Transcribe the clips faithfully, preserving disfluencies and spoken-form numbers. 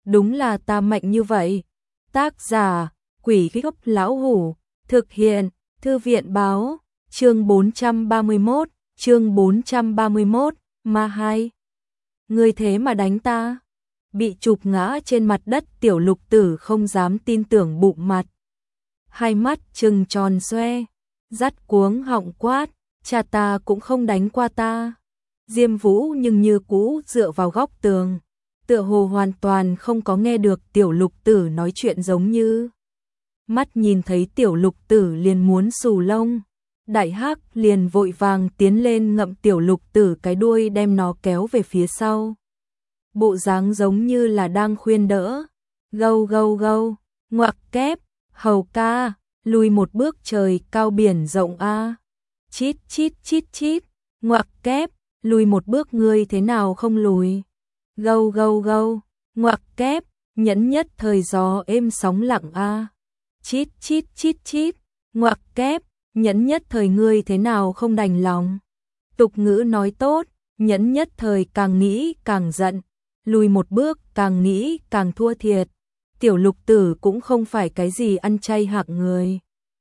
đúng là ta mạnh như vậy. Tác giả, Quỷ Gốc Lão Hủ, thực hiện, Thư viện báo, chương bốn trăm ba mươi mốt, chương bốn trăm ba mươi mốt, ma hai. Ngươi thế mà đánh ta? Bị chụp ngã trên mặt đất Tiểu Lục Tử không dám tin tưởng bụng mặt. Hai mắt trừng tròn xoe, dắt cuống họng quát, cha ta cũng không đánh qua ta. Diêm Vũ nhưng như cũ dựa vào góc tường, tựa hồ hoàn toàn không có nghe được Tiểu Lục Tử nói chuyện giống như. Mắt nhìn thấy Tiểu Lục Tử liền muốn xù lông, Đại Hắc liền vội vàng tiến lên ngậm Tiểu Lục Tử cái đuôi đem nó kéo về phía sau. Bộ dáng giống như là đang khuyên đỡ. Gâu gâu gâu, ngoặc kép, hầu ca, lùi một bước trời cao biển rộng a. Chít chít chít chít, ngoặc kép, lùi một bước ngươi thế nào không lùi. Gâu gâu gâu, ngoặc kép, nhẫn nhất thời gió êm sóng lặng a. Chít chít chít chít, ngoặc kép, nhẫn nhất thời ngươi thế nào không đành lòng. Tục ngữ nói tốt, nhẫn nhất thời càng nghĩ càng giận, lùi một bước càng nghĩ càng thua thiệt. Tiểu Lục Tử cũng không phải cái gì ăn chay hạng người.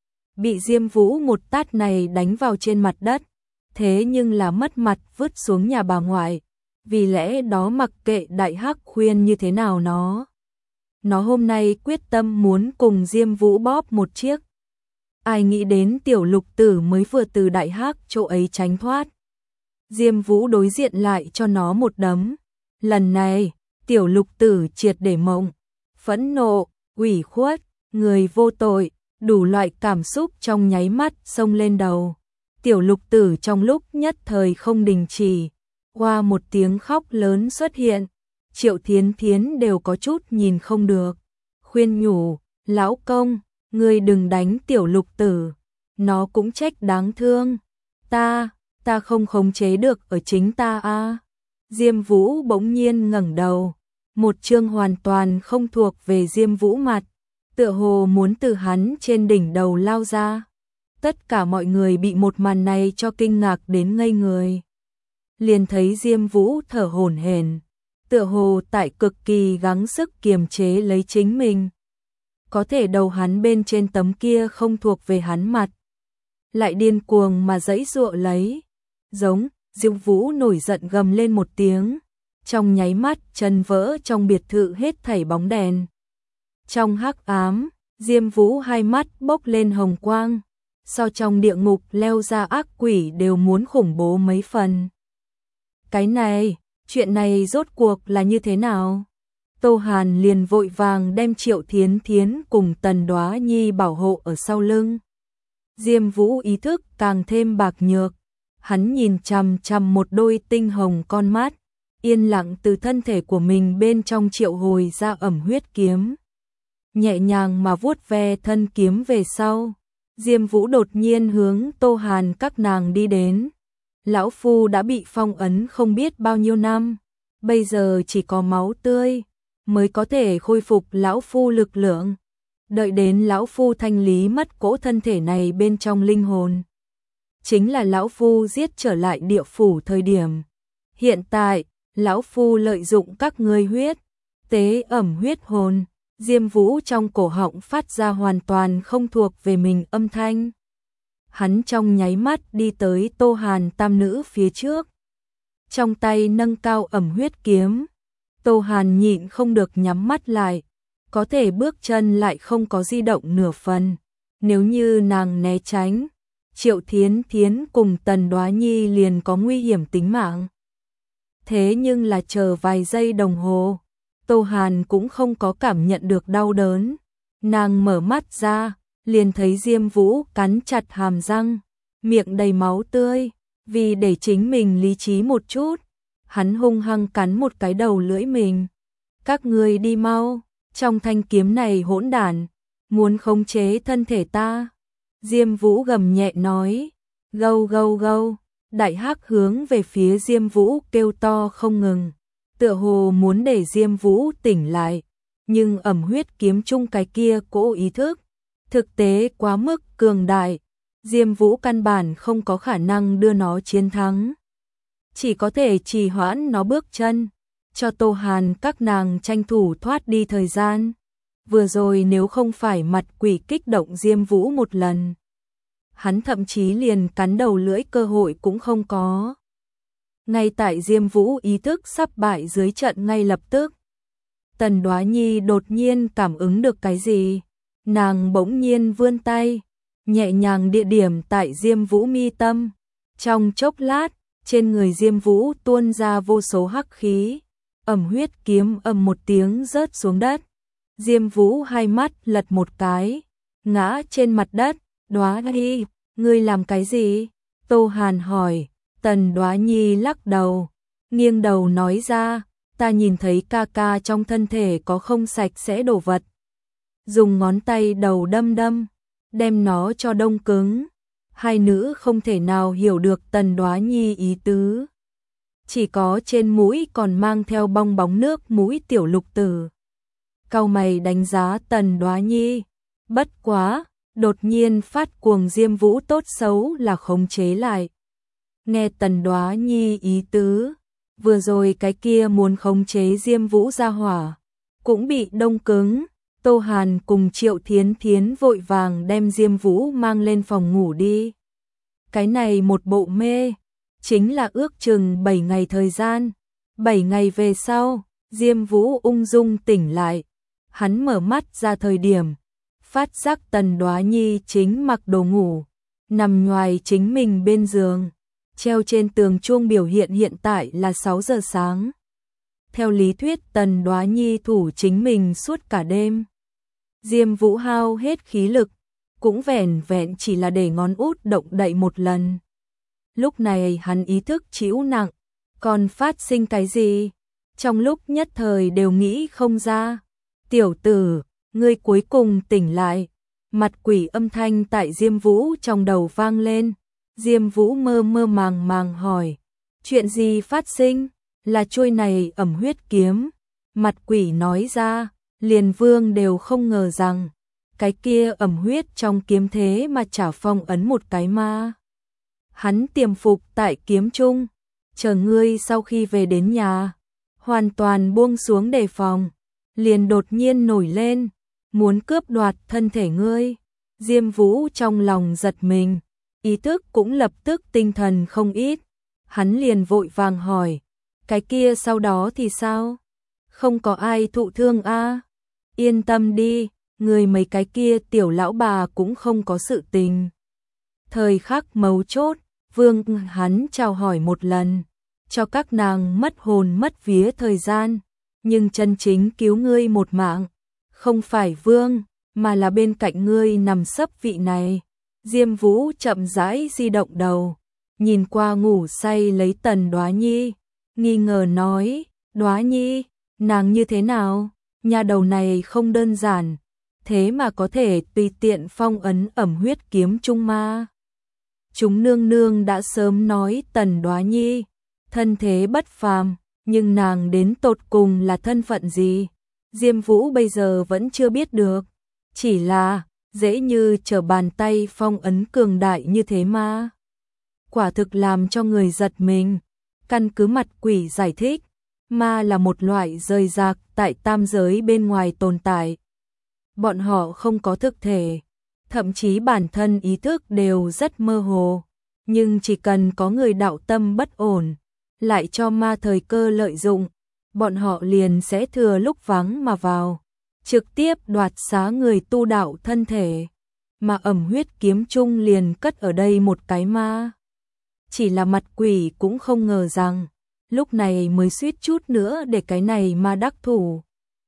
Bị Diêm Vũ một tát này đánh vào trên mặt đất, thế nhưng là mất mặt vứt xuống nhà bà ngoại. Vì lẽ đó mặc kệ Đại Hắc khuyên như thế nào nó. Nó hôm nay quyết tâm muốn cùng Diêm Vũ bóp một chiếc. Ai nghĩ đến Tiểu Lục Tử mới vừa từ Đại Hắc chỗ ấy tránh thoát. Diêm Vũ đối diện lại cho nó một đấm. Lần này, Tiểu Lục Tử triệt để mộng. Phẫn nộ, ủy khuất, người vô tội, đủ loại cảm xúc trong nháy mắt xông lên đầu. Tiểu Lục Tử trong lúc nhất thời không đình chỉ, qua một tiếng khóc lớn xuất hiện. Triệu Thiến Thiến đều có chút nhìn không được, khuyên nhủ, lão công, ngươi đừng đánh Tiểu Lục Tử, nó cũng trách đáng thương. Ta, ta không khống chế được ở chính ta a. À. Diêm Vũ bỗng nhiên ngẩng đầu, một trương hoàn toàn không thuộc về Diêm Vũ mặt, tựa hồ muốn từ hắn trên đỉnh đầu lao ra. Tất cả mọi người bị một màn này cho kinh ngạc đến ngây người. Liền thấy Diêm Vũ thở hổn hển, tựa hồ tại cực kỳ gắng sức kiềm chế lấy chính mình. Có thể đầu hắn bên trên tấm kia không thuộc về hắn mặt, lại điên cuồng mà giãy giụa lấy. Giống, Diêm Vũ nổi giận gầm lên một tiếng, trong nháy mắt chân vỡ trong biệt thự hết thảy bóng đèn. Trong hắc ám, Diêm Vũ hai mắt bốc lên hồng quang, so trong địa ngục leo ra ác quỷ đều muốn khủng bố mấy phần. Cái này, chuyện này rốt cuộc là như thế nào? Tô Hàn liền vội vàng đem Triệu Thiến Thiến cùng Tần Đoá Nhi bảo hộ ở sau lưng. Diêm Vũ ý thức càng thêm bạc nhược, hắn nhìn chằm chằm một đôi tinh hồng con mắt, yên lặng từ thân thể của mình bên trong triệu hồi ra ẩm huyết kiếm. Nhẹ nhàng mà vuốt ve thân kiếm về sau, Diêm Vũ đột nhiên hướng Tô Hàn các nàng đi đến. Lão Phu đã bị phong ấn không biết bao nhiêu năm, bây giờ chỉ có máu tươi mới có thể khôi phục Lão Phu lực lượng. Đợi đến Lão Phu thanh lý mất cỗ thân thể này bên trong linh hồn, chính là Lão Phu giết trở lại địa phủ thời điểm. Hiện tại, Lão Phu lợi dụng các ngươi huyết, tế ẩm huyết hồn. Diêm Vũ trong cổ họng phát ra hoàn toàn không thuộc về mình âm thanh. Hắn trong nháy mắt đi tới Tô Hàn tam nữ phía trước, trong tay nâng cao ẩm huyết kiếm. Tô Hàn nhịn không được nhắm mắt lại, có thể bước chân lại không có di động nửa phần. Nếu như nàng né tránh, Triệu Thiến Thiến cùng Tần Đoá Nhi liền có nguy hiểm tính mạng. Thế nhưng là chờ vài giây đồng hồ, Tô Hàn cũng không có cảm nhận được đau đớn. Nàng mở mắt ra, liền thấy Diêm Vũ cắn chặt hàm răng, miệng đầy máu tươi. Vì để chính mình lý trí một chút, hắn hung hăng cắn một cái đầu lưỡi mình. Các ngươi đi mau, trong thanh kiếm này hỗn đản, muốn khống chế thân thể ta. Diêm Vũ gầm nhẹ nói, gâu gâu gâu. Đại Hắc hướng về phía Diêm Vũ kêu to không ngừng, tựa hồ muốn để Diêm Vũ tỉnh lại, nhưng ẩm huyết kiếm chung cái kia cỗ ý thức, thực tế quá mức cường đại, Diêm Vũ căn bản không có khả năng đưa nó chiến thắng, chỉ có thể trì hoãn nó bước chân. cho Tô Hàn các nàng tranh thủ thoát đi thời gian. Vừa rồi nếu không phải mặt quỷ kích động Diêm Vũ một lần, hắn thậm chí liền cắn đầu lưỡi cơ hội cũng không có. Ngay tại Diêm Vũ ý thức sắp bại dưới trận ngay lập tức, Tần Đoá Nhi đột nhiên cảm ứng được cái gì, nàng bỗng nhiên vươn tay, nhẹ nhàng địa điểm tại Diêm Vũ mi tâm. Trong chốc lát, trên người Diêm Vũ tuôn ra vô số hắc khí, ầm huyết kiếm ầm một tiếng rớt xuống đất. Diêm Vũ hai mắt lật một cái, ngã trên mặt đất. Đoá Nhi, ngươi làm cái gì? Tô Hàn hỏi. Tần Đoá Nhi lắc đầu, nghiêng đầu nói ra, ta nhìn thấy ca ca trong thân thể có không sạch sẽ đồ vật. Dùng ngón tay đầu đâm đâm, đem nó cho đông cứng. Hai nữ không thể nào hiểu được Tần Đoá Nhi ý tứ. Chỉ có trên mũi còn mang theo bong bóng nước mũi tiểu lục tử. Cau mày đánh giá Tần Đoá Nhi. Bất quá, đột nhiên phát cuồng Diêm Vũ tốt xấu là khống chế lại. Nghe Tần Đoá Nhi ý tứ, vừa rồi cái kia muốn khống chế Diêm Vũ ra hỏa, cũng bị đông cứng. Tô Hàn cùng Triệu Thiến Thiến vội vàng đem Diêm Vũ mang lên phòng ngủ đi. Cái này một bộ mê, chính là ước chừng bảy ngày thời gian. bảy ngày về sau, Diêm Vũ ung dung tỉnh lại. Hắn mở mắt ra thời điểm, phát giác Tần Đoá Nhi chính mặc đồ ngủ, nằm nhoài chính mình bên giường. Treo trên tường chuông biểu hiện hiện tại là sáu giờ sáng. Theo lý thuyết Tần Đoá Nhi thủ chính mình suốt cả đêm. Diêm Vũ hao hết khí lực, cũng vẻn vẹn chỉ là để ngón út động đậy một lần. Lúc này hắn ý thức chịu nặng, còn phát sinh cái gì? Trong lúc nhất thời đều nghĩ không ra. Tiểu tử, ngươi cuối cùng tỉnh lại. Mặt quỷ âm thanh tại Diêm Vũ trong đầu vang lên. Diêm Vũ mơ mơ màng màng hỏi, chuyện gì phát sinh? Là chuôi này ẩm huyết kiếm. Mặt quỷ nói ra, liền vương đều không ngờ rằng, cái kia ẩm huyết trong kiếm thế mà chả phong ấn một cái ma. Hắn tiềm phục tại kiếm trung, chờ ngươi sau khi về đến nhà, hoàn toàn buông xuống đề phòng, liền đột nhiên nổi lên, muốn cướp đoạt thân thể ngươi. Diêm Vũ trong lòng giật mình, ý thức cũng lập tức tinh thần không ít. Hắn liền vội vàng hỏi, cái kia sau đó thì sao? Không có ai thụ thương a? À? Yên tâm đi, người mấy cái kia tiểu lão bà cũng không có sự tình. Thời khắc mấu chốt, vương hắn chào hỏi một lần, cho các nàng mất hồn mất vía thời gian, nhưng chân chính cứu ngươi một mạng, không phải vương, mà là bên cạnh ngươi nằm sấp vị này. Diêm Vũ chậm rãi di động đầu, nhìn qua ngủ say lấy Tần Đoá Nhi, nghi ngờ nói, Đoá Nhi, nàng như thế nào? Nhà đầu này không đơn giản, thế mà có thể tùy tiện phong ấn ẩm huyết kiếm trung ma. Chúng nương nương đã sớm nói Tần Đoá Nhi, thân thế bất phàm, nhưng nàng đến tột cùng là thân phận gì? Diêm Vũ bây giờ vẫn chưa biết được, chỉ là dễ như trở bàn tay phong ấn cường đại như thế mà. Quả thực làm cho người giật mình. Căn cứ mặt quỷ giải thích, ma là một loại rời rạc tại tam giới bên ngoài tồn tại. Bọn họ không có thực thể, thậm chí bản thân ý thức đều rất mơ hồ, nhưng chỉ cần có người đạo tâm bất ổn, lại cho ma thời cơ lợi dụng, bọn họ liền sẽ thừa lúc vắng mà vào, trực tiếp đoạt xá người tu đạo thân thể, mà ẩm huyết kiếm chung liền cất ở đây một cái ma. Chỉ là mặt quỷ cũng không ngờ rằng, lúc này mới suýt chút nữa để cái này ma đắc thủ.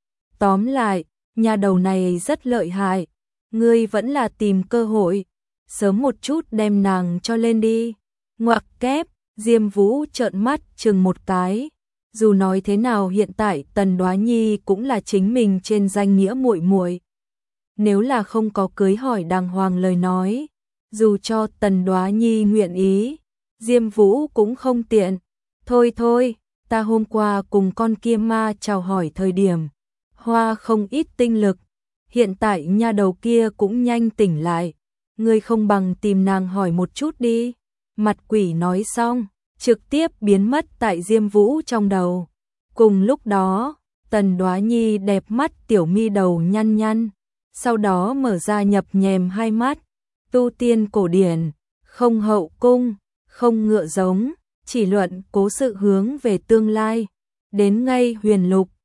Tóm lại, nhà đầu này rất lợi hại, ngươi vẫn là tìm cơ hội, sớm một chút đem nàng cho lên đi. Ngoặc kép, Diêm Vũ trợn mắt chừng một cái. Dù nói thế nào hiện tại Tần Đoá Nhi cũng là chính mình trên danh nghĩa muội muội. Nếu là không có cưới hỏi đàng hoàng lời nói, dù cho Tần Đoá Nhi nguyện ý, Diêm Vũ cũng không tiện. Thôi thôi, ta hôm qua cùng con kia ma chào hỏi thời điểm, hoa không ít tinh lực, hiện tại nha đầu kia cũng nhanh tỉnh lại, ngươi không bằng tìm nàng hỏi một chút đi. Mặt quỷ nói xong, trực tiếp biến mất tại Diêm Vũ trong đầu. Cùng lúc đó, Tần Đoá Nhi đẹp mắt tiểu mi đầu nhăn nhăn, sau đó mở ra nhập nhèm hai mắt, tu tiên cổ điển, không hậu cung, không ngựa giống, chỉ luận cố sự hướng về tương lai, đến ngay huyền lục,